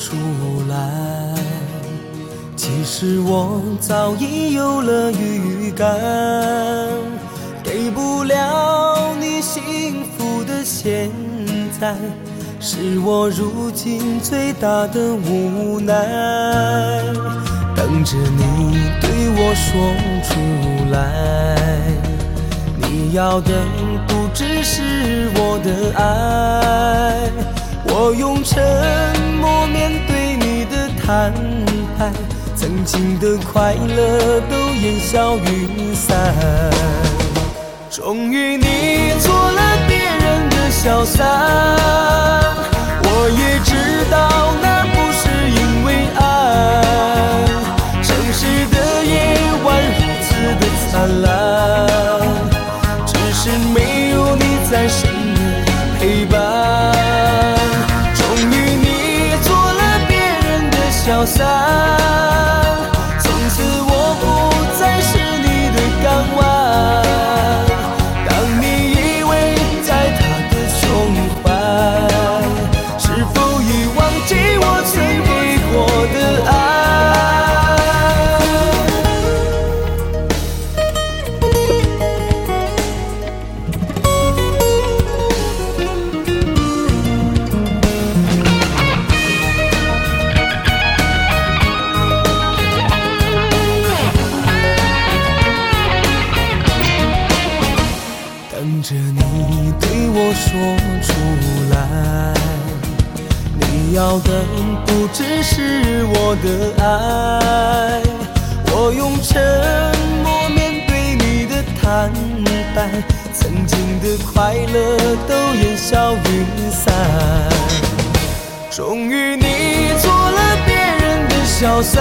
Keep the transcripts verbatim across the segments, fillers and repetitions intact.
出来，其实我早已有了预感，给不了你幸福的现在，是我如今最大的无奈。等着你对我说出来，你要的不只是我的爱，我用沉默面对你的坦白，曾经的快乐都烟消云散。终于你做了别人的小三，我也知道那不是因为爱，城市的夜晚如此的灿烂，只是没有你在身边陪伴。终于你做了别人的小三，从此我不再是你的港湾。当你以为在他的胸怀，是否已忘记我曾给过的爱？等着你对我说出来，你要的不只是我的爱，我用沉默面对你的坦白，曾经的快乐都烟消云散。终于你做了别人的小三，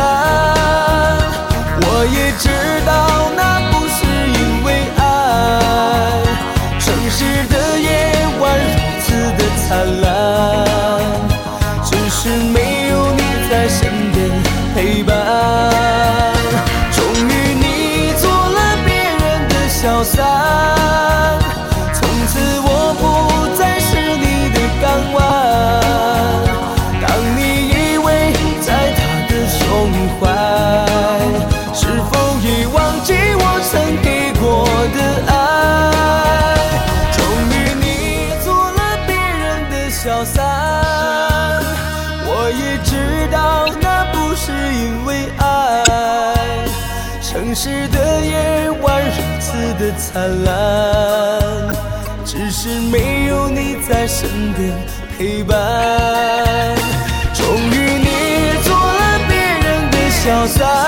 我也知道那不是因为爱，城市的夜晚如此的灿烂，只是没有你在身边陪伴。终于你做了别人的小三，从此我不再是你的港湾。当你以为在他的胸怀，是否已忘记我曾给过的爱？终于你做了别人的小三，我也知道那不是因为爱，城市的夜晚如此的灿烂，只是没有你在身边陪伴。终于你做了别人的小三，